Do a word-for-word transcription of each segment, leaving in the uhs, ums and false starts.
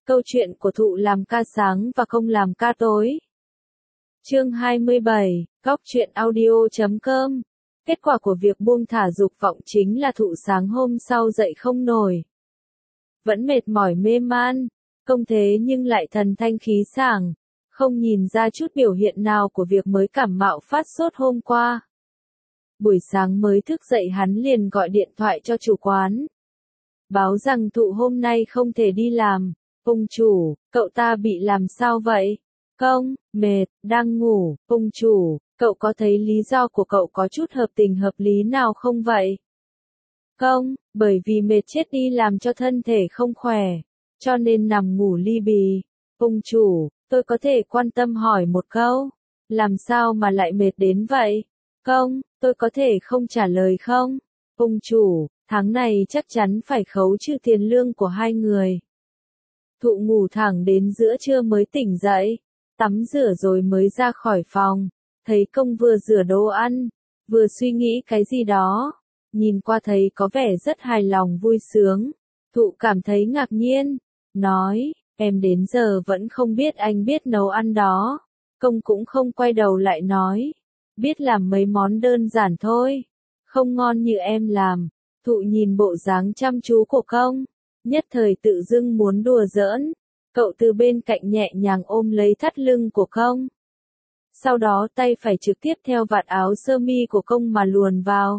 Câu chuyện của Thụ làm ca sáng và không làm ca tối. Chương hai mươi bảy, góc truyện audio chấm com. Kết quả của việc buông thả dục vọng chính là Thụ sáng hôm sau dậy không nổi. Vẫn mệt mỏi mê man, không thế nhưng lại thần thanh khí sảng, không nhìn ra chút biểu hiện nào của việc mới cảm mạo phát sốt hôm qua. Buổi sáng mới thức dậy hắn liền gọi điện thoại cho chủ quán. Báo rằng Thụ hôm nay không thể đi làm. Ông chủ, cậu ta bị làm sao vậy? Không, mệt, đang ngủ. Ông chủ, cậu có thấy lý do của cậu có chút hợp tình hợp lý nào không vậy? Không, bởi vì mệt chết đi làm cho thân thể không khỏe, cho nên nằm ngủ li bì. Ông chủ, tôi có thể quan tâm hỏi một câu, làm sao mà lại mệt đến vậy? Không, tôi có thể không trả lời không? Ông chủ, tháng này chắc chắn phải khấu trừ tiền lương của hai người. Thụ ngủ thẳng đến giữa trưa mới tỉnh dậy, tắm rửa rồi mới ra khỏi phòng, thấy công vừa rửa đồ ăn, vừa suy nghĩ cái gì đó, nhìn qua thấy có vẻ rất hài lòng vui sướng. Thụ cảm thấy ngạc nhiên, nói, em đến giờ vẫn không biết anh biết nấu ăn đó. Công cũng không quay đầu lại nói, biết làm mấy món đơn giản thôi, không ngon như em làm. Thụ nhìn bộ dáng chăm chú của công, nhất thời tự dưng muốn đùa giỡn, cậu từ bên cạnh nhẹ nhàng ôm lấy thắt lưng của công. Sau đó tay phải trực tiếp theo vạt áo sơ mi của công mà luồn vào.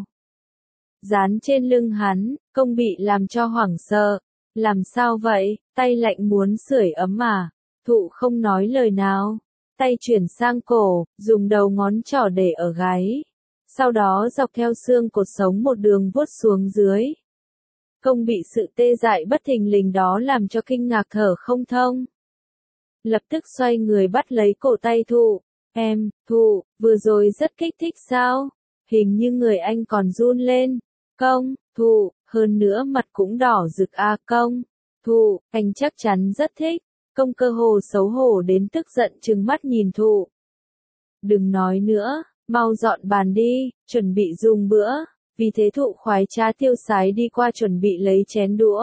Dán trên lưng hắn, công bị làm cho hoảng sợ. Làm sao vậy, tay lạnh muốn sưởi ấm à? Thụ không nói lời nào, tay chuyển sang cổ, dùng đầu ngón trỏ để ở gáy. Sau đó dọc theo xương cột sống một đường vuốt xuống dưới. Công bị sự tê dại bất thình lình đó làm cho kinh ngạc thở không thông. Lập tức xoay người bắt lấy cổ tay Thụ. Em, Thụ, vừa rồi rất kích thích sao? Hình như người anh còn run lên. Công, Thụ, hơn nữa mặt cũng đỏ rực à Công. Thụ, anh chắc chắn rất thích. Công cơ hồ xấu hổ đến tức giận trừng mắt nhìn Thụ. Đừng nói nữa, mau dọn bàn đi, chuẩn bị dùng bữa. Vì thế Thụ khoái trá tiêu sái đi qua chuẩn bị lấy chén đũa.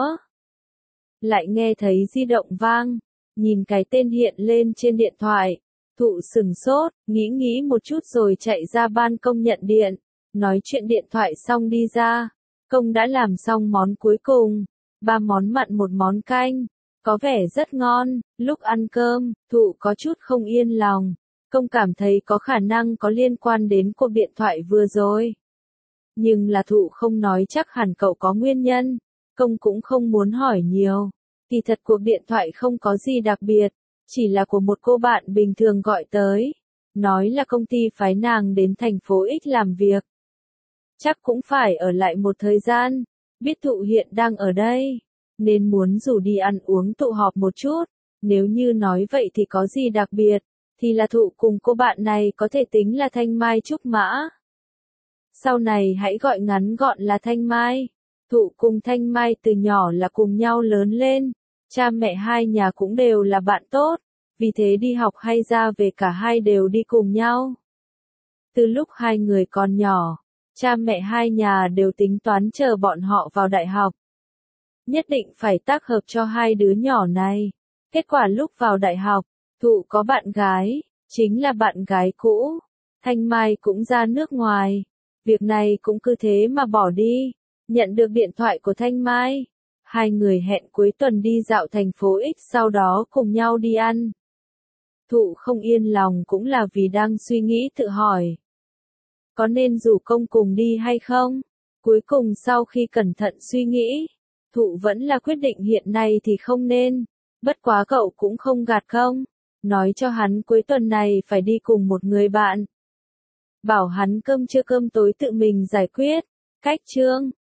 Lại nghe thấy di động vang, nhìn cái tên hiện lên trên điện thoại. Thụ sừng sốt, nghĩ nghĩ một chút rồi chạy ra ban công nhận điện. Nói chuyện điện thoại xong đi ra. Công đã làm xong món cuối cùng. Ba món mặn một món canh. Có vẻ rất ngon. Lúc ăn cơm, Thụ có chút không yên lòng. Công cảm thấy có khả năng có liên quan đến cuộc điện thoại vừa rồi. Nhưng là Thụ không nói chắc hẳn cậu có nguyên nhân. Công cũng không muốn hỏi nhiều. Kỳ thật cuộc điện thoại không có gì đặc biệt. Chỉ là của một cô bạn bình thường gọi tới. Nói là công ty phái nàng đến thành phố X làm việc. Chắc cũng phải ở lại một thời gian. Biết Thụ hiện đang ở đây. Nên muốn rủ đi ăn uống tụ họp một chút. Nếu như nói vậy thì có gì đặc biệt. Thì là Thụ cùng cô bạn này có thể tính là Thanh Mai Trúc Mã. Sau này hãy gọi ngắn gọn là Thanh Mai. Thụ cùng Thanh Mai từ nhỏ là cùng nhau lớn lên. Cha mẹ hai nhà cũng đều là bạn tốt. Vì thế đi học hay ra về cả hai đều đi cùng nhau. Từ lúc hai người còn nhỏ, cha mẹ hai nhà đều tính toán chờ bọn họ vào đại học. Nhất định phải tác hợp cho hai đứa nhỏ này. Kết quả lúc vào đại học, Thụ có bạn gái, chính là bạn gái cũ. Thanh Mai cũng ra nước ngoài. Việc này cũng cứ thế mà bỏ đi. Nhận được điện thoại của Thanh Mai. Hai người hẹn cuối tuần đi dạo thành phố X sau đó cùng nhau đi ăn. Thụ không yên lòng cũng là vì đang suy nghĩ tự hỏi. Có nên rủ Công cùng đi hay không? Cuối cùng sau khi cẩn thận suy nghĩ, Thụ vẫn là quyết định hiện nay thì không nên. Bất quá cậu cũng không gạt Công. Nói cho hắn cuối tuần này phải đi cùng một người bạn. Bảo hắn cơm trưa cơm tối tự mình giải quyết. Cách chương.